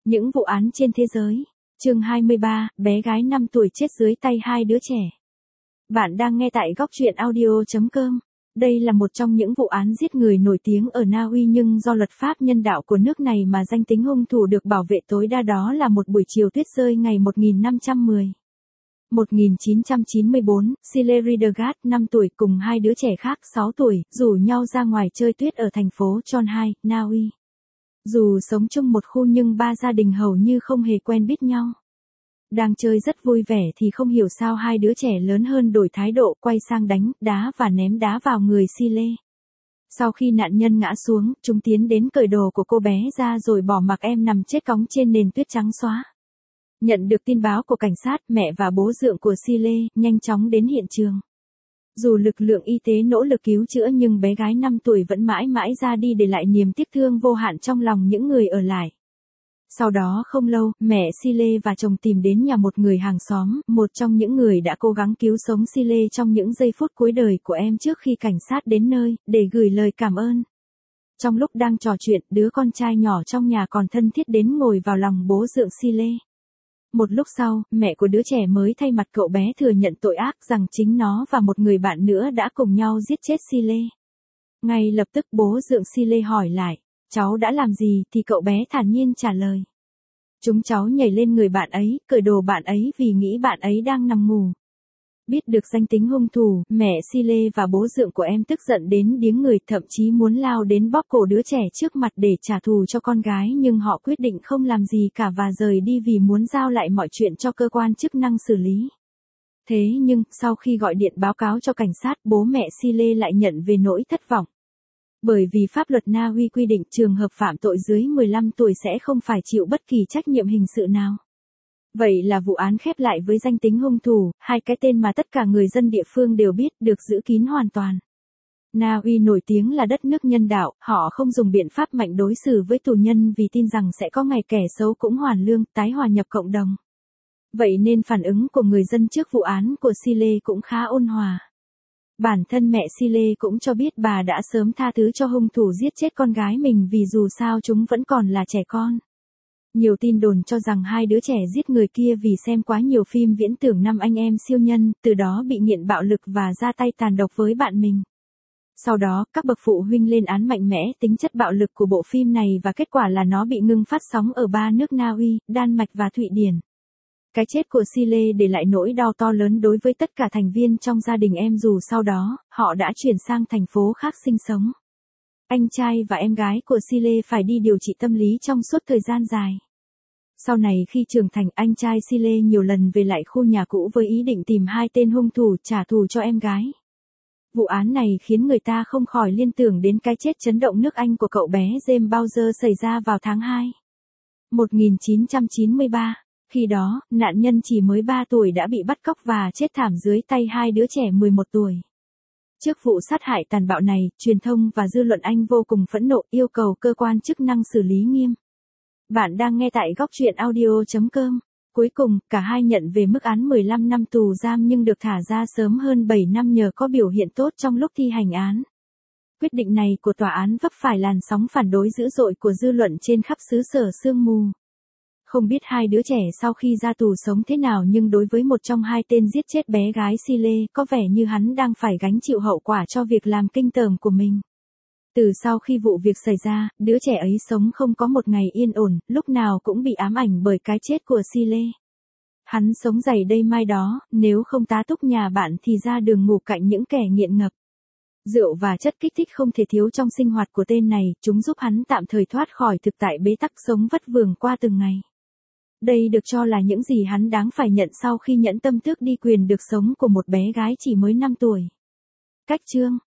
Những vụ án trên thế giới. Chương 23, bé gái 5 tuổi chết dưới tay hai đứa trẻ. Bạn đang nghe tại góc truyện audio.com. Đây là một trong những vụ án giết người nổi tiếng ở Na Uy, nhưng do luật pháp nhân đạo của nước này mà danh tính hung thủ được bảo vệ tối đa. Đó là một buổi chiều tuyết rơi ngày 1994, Sile Riedergaard, 5 tuổi cùng hai đứa trẻ khác 6 tuổi, rủ nhau ra ngoài chơi tuyết ở thành phố Trondheim, Na Uy. Dù sống chung một khu nhưng ba gia đình hầu như không hề quen biết nhau. Đang chơi rất vui vẻ thì không hiểu sao hai đứa trẻ lớn hơn đổi thái độ, quay sang đánh, đá và ném đá vào người Sile. Sau khi nạn nhân ngã xuống, chúng tiến đến cởi đồ của cô bé ra rồi bỏ mặc em nằm chết cóng trên nền tuyết trắng xóa. Nhận được tin báo của cảnh sát, mẹ và bố dượng của Sile nhanh chóng đến hiện trường. Dù lực lượng y tế nỗ lực cứu chữa nhưng bé gái 5 tuổi vẫn mãi mãi ra đi để lại niềm tiếc thương vô hạn trong lòng những người ở lại. Sau đó không lâu, mẹ Sile và chồng tìm đến nhà một người hàng xóm, một trong những người đã cố gắng cứu sống Sile trong những giây phút cuối đời của em trước khi cảnh sát đến nơi, để gửi lời cảm ơn. Trong lúc đang trò chuyện, đứa con trai nhỏ trong nhà còn thân thiết đến ngồi vào lòng bố dượng Sile. Một lúc sau, mẹ của đứa trẻ mới thay mặt cậu bé thừa nhận tội ác rằng chính nó và một người bạn nữa đã cùng nhau giết chết Sile. Ngay lập tức bố dượng Sile hỏi lại, cháu đã làm gì thì cậu bé thản nhiên trả lời. Chúng cháu nhảy lên người bạn ấy, cởi đồ bạn ấy vì nghĩ bạn ấy đang nằm ngủ. Biết được danh tính hung thủ, mẹ Sile và bố dượng của em tức giận đến điếng người, thậm chí muốn lao đến bóp cổ đứa trẻ trước mặt để trả thù cho con gái, nhưng họ quyết định không làm gì cả và rời đi vì muốn giao lại mọi chuyện cho cơ quan chức năng xử lý. Thế nhưng, sau khi gọi điện báo cáo cho cảnh sát, bố mẹ Sile lại nhận về nỗi thất vọng. Bởi vì pháp luật Na Uy quy định trường hợp phạm tội dưới 15 tuổi sẽ không phải chịu bất kỳ trách nhiệm hình sự nào. Vậy là vụ án khép lại với danh tính hung thủ, hai cái tên mà tất cả người dân địa phương đều biết, được giữ kín hoàn toàn. Na Uy nổi tiếng là đất nước nhân đạo, họ không dùng biện pháp mạnh đối xử với tù nhân vì tin rằng sẽ có ngày kẻ xấu cũng hoàn lương, tái hòa nhập cộng đồng. Vậy nên phản ứng của người dân trước vụ án của Sile cũng khá ôn hòa. Bản thân mẹ Sile cũng cho biết bà đã sớm tha thứ cho hung thủ giết chết con gái mình vì dù sao chúng vẫn còn là trẻ con. Nhiều tin đồn cho rằng hai đứa trẻ giết người kia vì xem quá nhiều phim viễn tưởng năm anh em siêu nhân, từ đó bị nghiện bạo lực và ra tay tàn độc với bạn mình. Sau đó, các bậc phụ huynh lên án mạnh mẽ tính chất bạo lực của bộ phim này và kết quả là nó bị ngưng phát sóng ở 3 nước Na Uy, Đan Mạch và Thụy Điển. Cái chết của Sile để lại nỗi đau to lớn đối với tất cả thành viên trong gia đình em, dù sau đó, họ đã chuyển sang thành phố khác sinh sống. Anh trai và em gái của Sile phải đi điều trị tâm lý trong suốt thời gian dài. Sau này khi trưởng thành, anh trai Sile nhiều lần về lại khu nhà cũ với ý định tìm hai tên hung thủ trả thù cho em gái. Vụ án này khiến người ta không khỏi liên tưởng đến cái chết chấn động nước Anh của cậu bé James Bowser xảy ra vào tháng 2. 1993. Khi đó, nạn nhân chỉ mới 3 tuổi đã bị bắt cóc và chết thảm dưới tay hai đứa trẻ 11 tuổi. Trước vụ sát hại tàn bạo này, truyền thông và dư luận Anh vô cùng phẫn nộ, yêu cầu cơ quan chức năng xử lý nghiêm. Bạn đang nghe tại góc truyện audio.com. Cuối cùng, cả hai nhận về mức án 15 năm tù giam nhưng được thả ra sớm hơn 7 năm nhờ có biểu hiện tốt trong lúc thi hành án. Quyết định này của tòa án vấp phải làn sóng phản đối dữ dội của dư luận trên khắp xứ sở sương mù. Không biết hai đứa trẻ sau khi ra tù sống thế nào, nhưng đối với một trong hai tên giết chết bé gái Sile, có vẻ như hắn đang phải gánh chịu hậu quả cho việc làm kinh tởm của mình. Từ sau khi vụ việc xảy ra, đứa trẻ ấy sống không có một ngày yên ổn, lúc nào cũng bị ám ảnh bởi cái chết của Sile. Hắn sống dày đây mai đó, nếu không tá túc nhà bạn thì ra đường ngủ cạnh những kẻ nghiện ngập. Rượu và chất kích thích không thể thiếu trong sinh hoạt của tên này, chúng giúp hắn tạm thời thoát khỏi thực tại bế tắc sống vất vưởng qua từng ngày. Đây được cho là những gì hắn đáng phải nhận sau khi nhẫn tâm tước đi quyền được sống của một bé gái chỉ mới 5 tuổi. Cách chương